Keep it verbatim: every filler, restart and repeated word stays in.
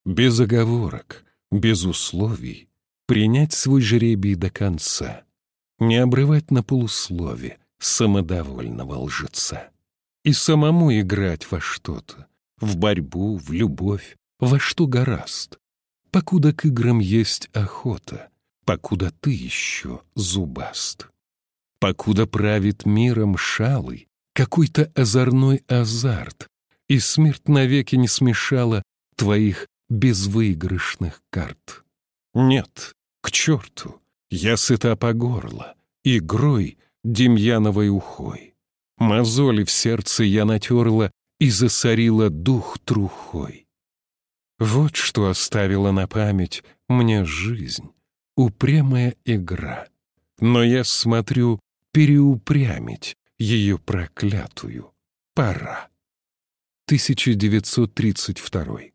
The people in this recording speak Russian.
Без оговорок, без условий принять свой жребий до конца, не обрывать на полуслове самодовольного лжеца и самому играть во что-то, в борьбу, в любовь, во что гораст, покуда к играм есть охота, покуда ты еще зубаст. Покуда правит миром шалый какой-то озорной азарт, и смерть навеки не смешала твоих безвыигрышных карт. Нет, к черту, я сыта по горло игрой демьяновой ухой. Мозоли в сердце я натерла и засорила дух трухой. Вот что оставила на память мне жизнь, упрямая игра. Но я смотрю, переупрямить ее проклятую пора. тысяча девятьсот тридцать второй.